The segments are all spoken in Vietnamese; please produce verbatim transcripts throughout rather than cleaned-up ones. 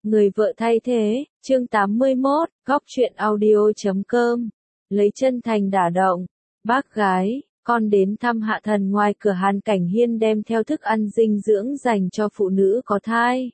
Người vợ thay thế, chương tám mươi mốt, góc truyện audio chấm com. Lấy chân thành đả động. Bác gái, con đến thăm Hạ Thần ngoài cửa Hàn Cảnh Hiên đem theo thức ăn dinh dưỡng dành cho phụ nữ có thai.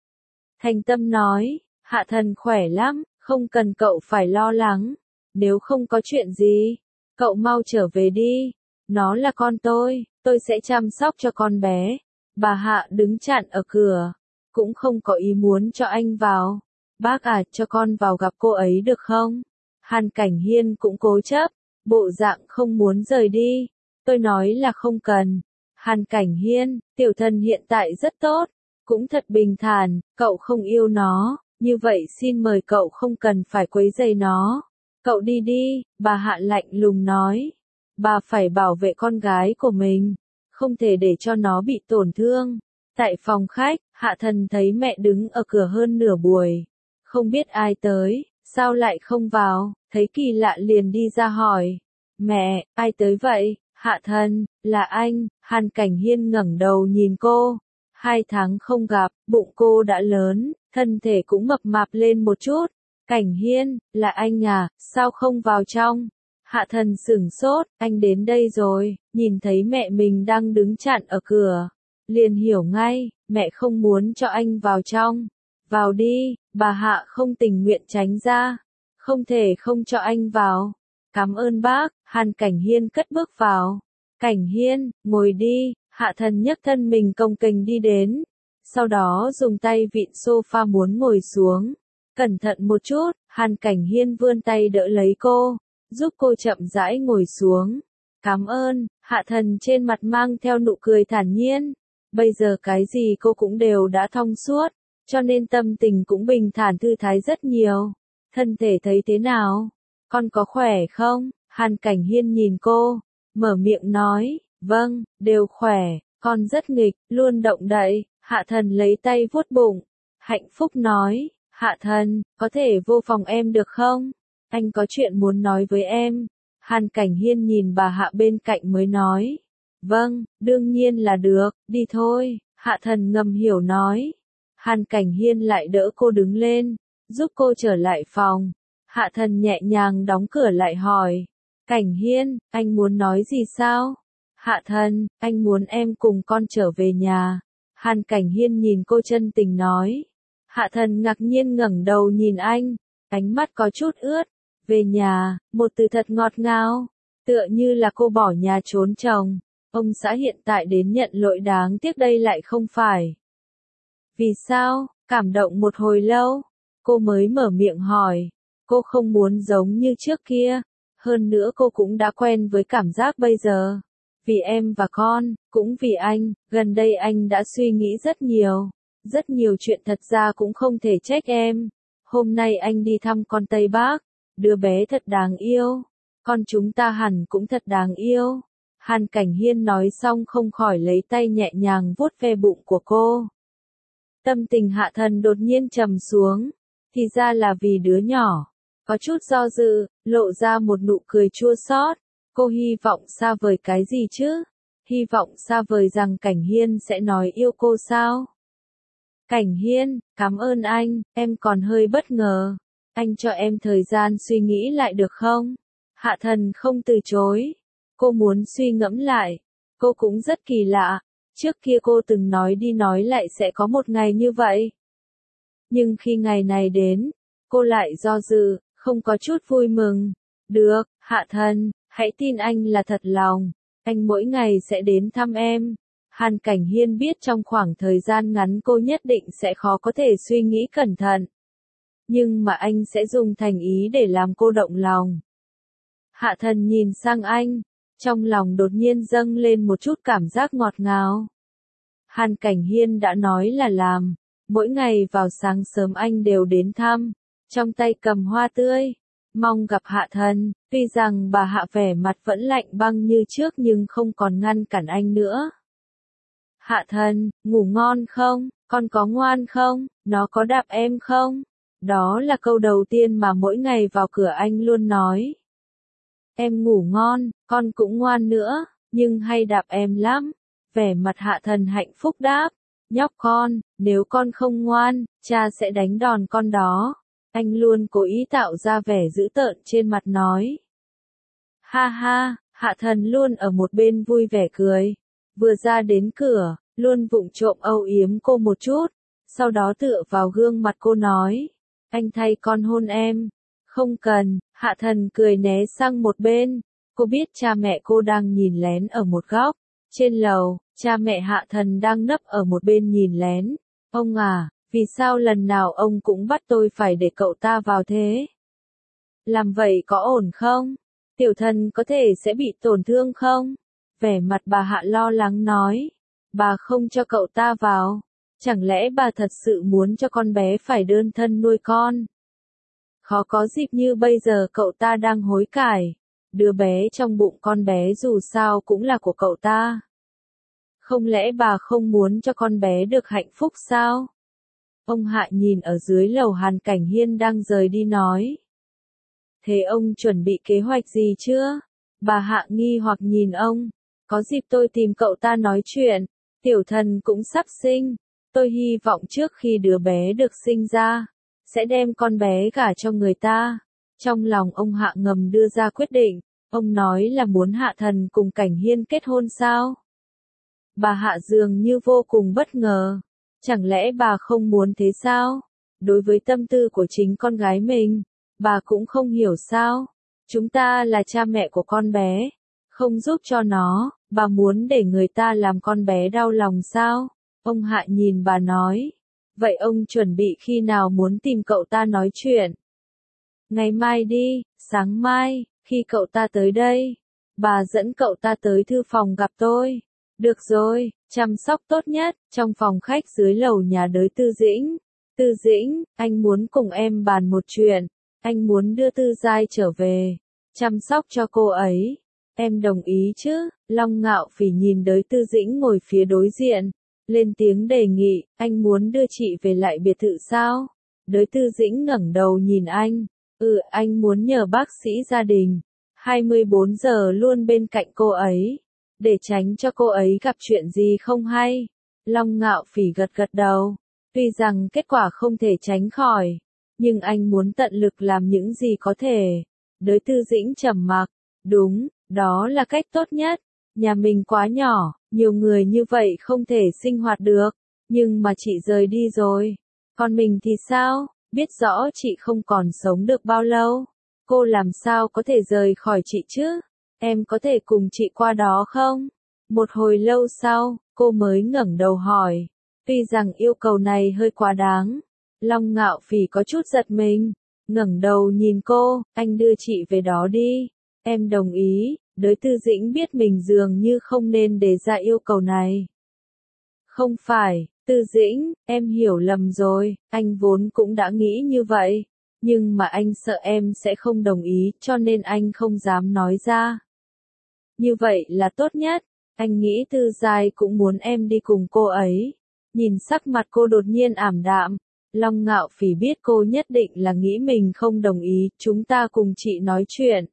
Thành tâm nói, Hạ Thần khỏe lắm, không cần cậu phải lo lắng. Nếu không có chuyện gì, cậu mau trở về đi. Nó là con tôi, tôi sẽ chăm sóc cho con bé. Bà Hạ đứng chặn ở cửa. Cũng không có ý muốn cho anh vào. Bác à, cho con vào gặp cô ấy được không? Hàn Cảnh Hiên cũng cố chấp, bộ dạng không muốn rời đi. Tôi nói là không cần. Hàn Cảnh Hiên, tiểu thần hiện tại rất tốt, cũng thật bình thản, cậu không yêu nó, như vậy xin mời cậu không cần phải quấy rầy nó. Cậu đi đi, bà Hạ lạnh lùng nói. Bà phải bảo vệ con gái của mình, không thể để cho nó bị tổn thương. Tại phòng khách, Hạ Thần thấy mẹ đứng ở cửa hơn nửa buổi. Không biết ai tới, sao lại không vào, thấy kỳ lạ liền đi ra hỏi. Mẹ, ai tới vậy? Hạ Thần, là anh. Hàn Cảnh Hiên ngẩng đầu nhìn cô. Hai tháng không gặp, bụng cô đã lớn, thân thể cũng mập mạp lên một chút. Cảnh Hiên, là anh à, sao không vào trong? Hạ Thần sửng sốt, anh đến đây rồi, nhìn thấy mẹ mình đang đứng chặn ở cửa. Liền hiểu ngay, mẹ không muốn cho anh vào trong. Vào đi, bà Hạ không tình nguyện tránh ra. Không thể không cho anh vào. Cảm ơn bác. Hàn Cảnh Hiên cất bước vào. Cảnh Hiên, ngồi đi. Hạ Thần nhấc thân mình cồng kềnh đi đến. Sau đó dùng tay vịn sofa muốn ngồi xuống. Cẩn thận một chút, Hàn Cảnh Hiên vươn tay đỡ lấy cô, giúp cô chậm rãi ngồi xuống. Cảm ơn. Hạ Thần trên mặt mang theo nụ cười thản nhiên. Bây giờ cái gì cô cũng đều đã thông suốt, cho nên tâm tình cũng bình thản thư thái rất nhiều. Thân thể thấy thế nào? Con có khỏe không? Hàn Cảnh Hiên nhìn cô, mở miệng nói, vâng, đều khỏe, con rất nghịch, luôn động đậy. Hạ Thần lấy tay vuốt bụng, hạnh phúc nói, Hạ Thần, có thể vô phòng em được không? Anh có chuyện muốn nói với em. Hàn Cảnh Hiên nhìn bà Hạ bên cạnh mới nói. Vâng, đương nhiên là được, đi thôi. Hạ Thần ngầm hiểu nói. Hàn Cảnh Hiên lại đỡ cô đứng lên, giúp cô trở lại phòng. Hạ Thần nhẹ nhàng đóng cửa lại hỏi. Cảnh Hiên, anh muốn nói gì sao? Hạ Thần, anh muốn em cùng con trở về nhà. Hàn Cảnh Hiên nhìn cô chân tình nói. Hạ Thần ngạc nhiên ngẩng đầu nhìn anh, ánh mắt có chút ướt. Về nhà, một từ thật ngọt ngào, tựa như là cô bỏ nhà trốn chồng. Ông xã hiện tại đến nhận lỗi đáng tiếc đây lại không phải. Vì sao? Cảm động một hồi lâu, cô mới mở miệng hỏi. Cô không muốn giống như trước kia, hơn nữa cô cũng đã quen với cảm giác bây giờ. Vì em và con, cũng vì anh, gần đây anh đã suy nghĩ rất nhiều. Rất nhiều chuyện thật ra cũng không thể trách em. Hôm nay anh đi thăm con Tây Bắc, đứa bé thật đáng yêu. Con chúng ta hẳn cũng thật đáng yêu. Hàn Cảnh Hiên nói xong không khỏi lấy tay nhẹ nhàng vuốt ve bụng của cô. Tâm tình Hạ Thần đột nhiên trầm xuống. Thì ra là vì đứa nhỏ. Có chút do dự, lộ ra một nụ cười chua xót. Cô hy vọng xa vời cái gì chứ? Hy vọng xa vời rằng Cảnh Hiên sẽ nói yêu cô sao? Cảnh Hiên, cảm ơn anh, em còn hơi bất ngờ. Anh cho em thời gian suy nghĩ lại được không? Hạ Thần không từ chối. Cô muốn suy ngẫm lại. Cô cũng rất kỳ lạ. Trước kia cô từng nói đi nói lại sẽ có một ngày như vậy. Nhưng khi ngày này đến, cô lại do dự, không có chút vui mừng. Được, Hạ Thần, hãy tin anh là thật lòng. Anh mỗi ngày sẽ đến thăm em. Hàn Cảnh Hiên biết trong khoảng thời gian ngắn cô nhất định sẽ khó có thể suy nghĩ cẩn thận. Nhưng mà anh sẽ dùng thành ý để làm cô động lòng. Hạ Thần nhìn sang anh, trong lòng đột nhiên dâng lên một chút cảm giác ngọt ngào. Hàn Cảnh Hiên đã nói là làm, mỗi ngày vào sáng sớm anh đều đến thăm, trong tay cầm hoa tươi, mong gặp Hạ Thần. Tuy rằng bà Hạ vẻ mặt vẫn lạnh băng như trước nhưng không còn ngăn cản anh nữa. Hạ Thần, ngủ ngon không? Con có ngoan không? Nó có đạp em không? Đó là câu đầu tiên mà mỗi ngày vào cửa anh luôn nói. Em ngủ ngon, con cũng ngoan nữa, nhưng hay đạp em lắm. Vẻ mặt Hạ Thần hạnh phúc đáp. nhóc con, nếu con không ngoan, cha sẽ đánh đòn con đó. Anh luôn cố ý tạo ra vẻ dữ tợn trên mặt nói. Ha ha, Hạ Thần luôn ở một bên vui vẻ cười. Vừa ra đến cửa, luôn vụng trộm âu yếm cô một chút, sau đó tựa vào gương mặt cô nói. Anh thay con hôn em. Không cần, Hạ Thần cười né sang một bên. Cô biết cha mẹ cô đang nhìn lén ở một góc. Trên lầu, cha mẹ Hạ Thần đang nấp ở một bên nhìn lén. Ông à, vì sao lần nào ông cũng bắt tôi phải để cậu ta vào thế? Làm vậy có ổn không? Tiểu Thần có thể sẽ bị tổn thương không? Vẻ mặt bà Hạ lo lắng nói. Bà không cho cậu ta vào. Chẳng lẽ bà thật sự muốn cho con bé phải đơn thân nuôi con? Khó có dịp như bây giờ cậu ta đang hối cải. Đứa bé trong bụng con bé dù sao cũng là của cậu ta. Không lẽ bà không muốn cho con bé được hạnh phúc sao? Ông Hạ nhìn ở dưới lầu Hàn Cảnh Hiên đang rời đi nói. Thế ông chuẩn bị kế hoạch gì chưa? Bà Hạ nghi hoặc nhìn ông. Có dịp tôi tìm cậu ta nói chuyện. Tiểu Thần cũng sắp sinh. Tôi hy vọng trước khi đứa bé được sinh ra, sẽ đem con bé gả cho người ta. Trong lòng ông Hạ ngầm đưa ra quyết định. Ông nói là muốn Hạ Thần cùng Cảnh Hiên kết hôn sao? Bà Hạ dường như vô cùng bất ngờ. Chẳng lẽ bà không muốn thế sao? Đối với tâm tư của chính con gái mình, bà cũng không hiểu sao? Chúng ta là cha mẹ của con bé, không giúp cho nó, bà muốn để người ta làm con bé đau lòng sao? Ông Hạ nhìn bà nói. Vậy ông chuẩn bị khi nào muốn tìm cậu ta nói chuyện? Ngày mai đi, sáng mai, khi cậu ta tới đây, bà dẫn cậu ta tới thư phòng gặp tôi. Được rồi, chăm sóc tốt nhất, trong phòng khách dưới lầu nhà đới Tư Dĩnh. Tư Dĩnh, anh muốn cùng em bàn một chuyện, anh muốn đưa Tư Giai trở về, chăm sóc cho cô ấy. Em đồng ý chứ? Long Ngạo Phỉ nhìn đới Tư Dĩnh ngồi phía đối diện, lên tiếng đề nghị, anh muốn đưa chị về lại biệt thự sao? Đới Tư Dĩnh ngẩng đầu nhìn anh, ừ anh muốn nhờ bác sĩ gia đình, hai mươi bốn giờ luôn bên cạnh cô ấy, để tránh cho cô ấy gặp chuyện gì không hay. Long Ngạo Phỉ gật gật đầu, tuy rằng kết quả không thể tránh khỏi, nhưng anh muốn tận lực làm những gì có thể. Đới Tư Dĩnh trầm mặc, đúng, đó là cách tốt nhất. Nhà mình quá nhỏ, nhiều người như vậy không thể sinh hoạt được, nhưng mà chị rời đi rồi. Còn mình thì sao? Biết rõ chị không còn sống được bao lâu. Cô làm sao có thể rời khỏi chị chứ? Em có thể cùng chị qua đó không? Một hồi lâu sau, cô mới ngẩng đầu hỏi. Tuy rằng yêu cầu này hơi quá đáng, Long Ngạo Phỉ có chút giật mình, ngẩng đầu nhìn cô, anh đưa chị về đó đi. Em đồng ý. Đới Tư Dĩnh biết mình dường như không nên đề ra yêu cầu này. Không phải, Tư Dĩnh, em hiểu lầm rồi, anh vốn cũng đã nghĩ như vậy, nhưng mà anh sợ em sẽ không đồng ý cho nên anh không dám nói ra. Như vậy là tốt nhất, anh nghĩ Tư Giai cũng muốn em đi cùng cô ấy. Nhìn sắc mặt cô đột nhiên ảm đạm, Long Ngạo Phỉ biết cô nhất định là nghĩ mình không đồng ý, chúng ta cùng chị nói chuyện.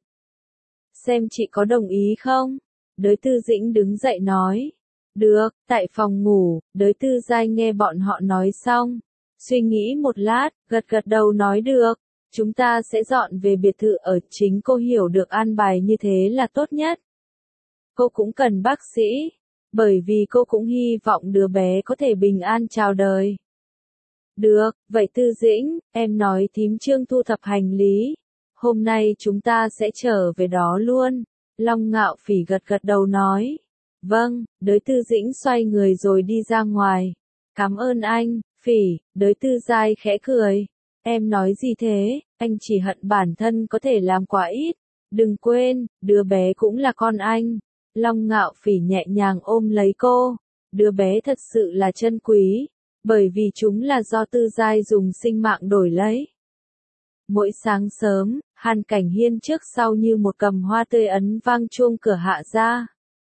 Xem chị có đồng ý không? Đới Tư Dĩnh đứng dậy nói. Được, tại phòng ngủ, Đới Tư Giai nghe bọn họ nói xong. Suy nghĩ một lát, gật gật đầu nói được. Chúng ta sẽ dọn về biệt thự ở chính cô hiểu được an bài như thế là tốt nhất. Cô cũng cần bác sĩ, bởi vì cô cũng hy vọng đứa bé có thể bình an chào đời. Được, vậy Tư Dĩnh, em nói thím Trương thu thập hành lý. Hôm nay chúng ta sẽ trở về đó luôn. Long Ngạo Phỉ gật gật đầu nói. Vâng, Đới Tư Dĩnh xoay người rồi đi ra ngoài. Cảm ơn anh, Phỉ. Đới Tư Giai khẽ cười. Em nói gì thế, anh chỉ hận bản thân có thể làm quá ít. Đừng quên, đứa bé cũng là con anh. Long Ngạo Phỉ nhẹ nhàng ôm lấy cô. Đứa bé thật sự là chân quý, bởi vì chúng là do Tư Giai dùng sinh mạng đổi lấy. Mỗi sáng sớm, Hàn Cảnh Hiên trước sau như một cầm hoa tươi ấn vang chuông cửa Hạ ra.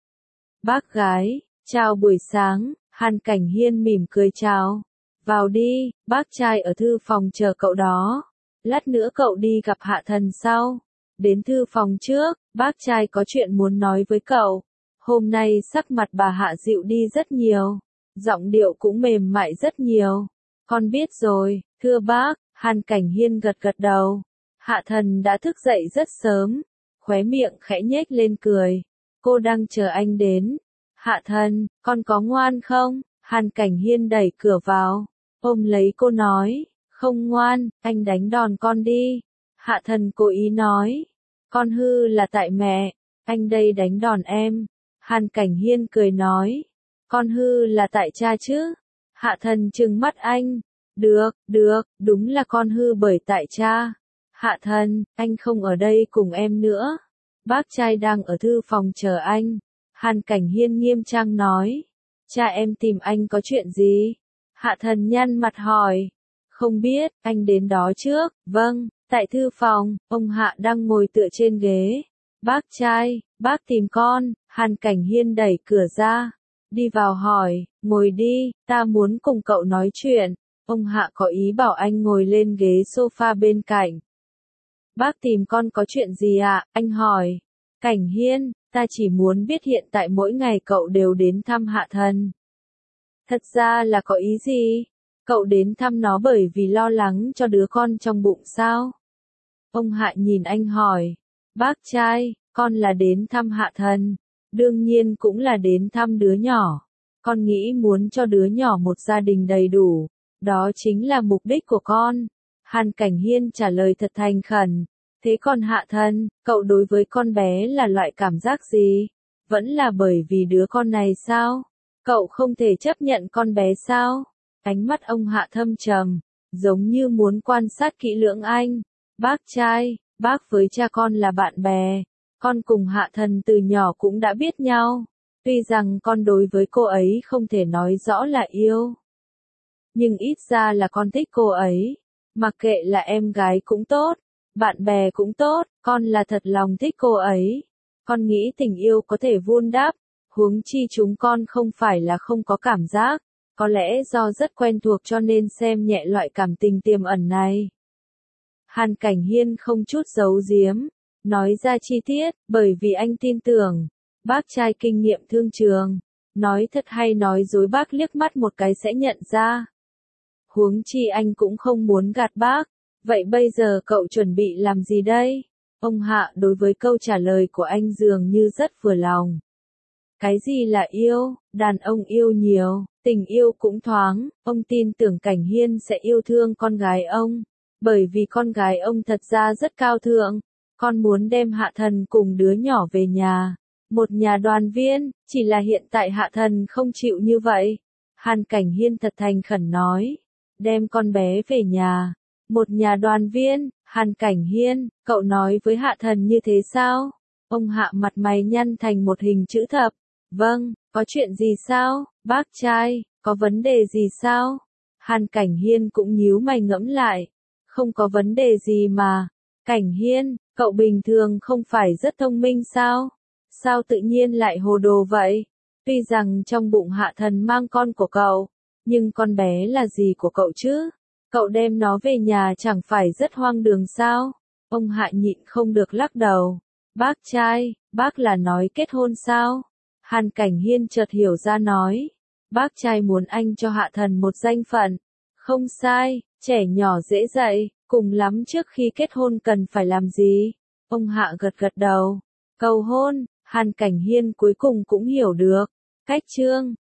Bác gái, chào buổi sáng, Hàn Cảnh Hiên mỉm cười chào. Vào đi, bác trai ở thư phòng chờ cậu đó. Lát nữa cậu đi gặp Hạ Thần sau. Đến thư phòng trước, bác trai có chuyện muốn nói với cậu. Hôm nay sắc mặt bà Hạ dịu đi rất nhiều. giọng điệu cũng mềm mại rất nhiều. Con biết rồi, thưa bác, Hàn Cảnh Hiên gật gật đầu. Hạ thần đã thức dậy rất sớm, khóe miệng khẽ nhếch lên cười. Cô đang chờ anh đến. Hạ thần, con có ngoan không? Hàn Cảnh Hiên đẩy cửa vào, ôm lấy cô nói, không ngoan, anh đánh đòn con đi. Hạ thần cố ý nói, con hư là tại mẹ, anh đây đánh đòn em. Hàn Cảnh Hiên cười nói, con hư là tại cha chứ. Hạ thần trừng mắt anh, được, được, đúng là con hư bởi tại cha. Hạ thần, anh không ở đây cùng em nữa. Bác trai đang ở thư phòng chờ anh. Hàn Cảnh Hiên nghiêm trang nói, cha em tìm anh có chuyện gì? Hạ thần nhăn mặt hỏi, không biết, anh đến đó trước. Vâng, tại thư phòng, ông Hạ đang ngồi tựa trên ghế. Bác trai, bác tìm con. Hàn Cảnh Hiên đẩy cửa ra, đi vào hỏi, ngồi đi, ta muốn cùng cậu nói chuyện. Ông Hạ có ý bảo anh ngồi lên ghế sofa bên cạnh. Bác tìm con có chuyện gì ạ? À? Anh hỏi. Cảnh Hiên, ta chỉ muốn biết hiện tại mỗi ngày cậu đều đến thăm Hạ thần. Thật ra là có ý gì? Cậu đến thăm nó bởi vì lo lắng cho đứa con trong bụng sao? Ông Hạ nhìn anh hỏi. Bác trai, con là đến thăm Hạ thần. Đương nhiên cũng là đến thăm đứa nhỏ. Con nghĩ muốn cho đứa nhỏ một gia đình đầy đủ. Đó chính là mục đích của con. Hàn Cảnh Hiên trả lời thật thành khẩn. Thế còn Hạ thần, cậu đối với con bé là loại cảm giác gì? Vẫn là bởi vì đứa con này sao? Cậu không thể chấp nhận con bé sao? Ánh mắt ông Hạ thâm trầm, giống như muốn quan sát kỹ lưỡng anh. Bác trai, bác với cha con là bạn bè. Con cùng Hạ thần từ nhỏ cũng đã biết nhau. Tuy rằng con đối với cô ấy không thể nói rõ là yêu. Nhưng ít ra là con thích cô ấy. Mặc kệ là em gái cũng tốt, bạn bè cũng tốt, con là thật lòng thích cô ấy. Con nghĩ tình yêu có thể vun đắp, huống chi chúng con không phải là không có cảm giác. Có lẽ do rất quen thuộc cho nên xem nhẹ loại cảm tình tiềm ẩn này. Hàn Cảnh Hiên không chút giấu giếm, nói ra chi tiết, bởi vì anh tin tưởng. Bác trai kinh nghiệm thương trường, nói thật hay nói dối bác liếc mắt một cái sẽ nhận ra. Huống chi anh cũng không muốn gạt bác. Vậy bây giờ cậu chuẩn bị làm gì đây? Ông Hạ đối với câu trả lời của anh dường như rất vừa lòng. Cái gì là yêu? Đàn ông yêu nhiều, tình yêu cũng thoáng. Ông tin tưởng Cảnh Hiên sẽ yêu thương con gái ông. Bởi vì con gái ông thật ra rất cao thượng. Con muốn đem Hạ thần cùng đứa nhỏ về nhà. Một nhà đoàn viên, chỉ là hiện tại Hạ thần không chịu như vậy. Hàn Cảnh Hiên thật thành khẩn nói. Đem con bé về nhà. Một nhà đoàn viên, Hàn Cảnh Hiên, cậu nói với Hạ thần như thế sao? Ông Hạ mặt mày nhăn thành một hình chữ thập. Vâng, có chuyện gì sao? Bác trai, có vấn đề gì sao? Hàn Cảnh Hiên cũng nhíu mày ngẫm lại. Không có vấn đề gì mà. Cảnh Hiên, cậu bình thường không phải rất thông minh sao? Sao tự nhiên lại hồ đồ vậy? Tuy rằng trong bụng Hạ thần mang con của cậu, nhưng con bé là gì của cậu chứ? Cậu đem nó về nhà chẳng phải rất hoang đường sao? Ông Hạ nhịn không được lắc đầu. Bác trai, bác là nói kết hôn sao? Hàn Cảnh Hiên chợt hiểu ra nói. Bác trai muốn anh cho Hạ thần một danh phận. Không sai, trẻ nhỏ dễ dạy, cùng lắm trước khi kết hôn cần phải làm gì? Ông Hạ gật gật đầu. Cầu hôn, Hàn Cảnh Hiên cuối cùng cũng hiểu được. Cách chương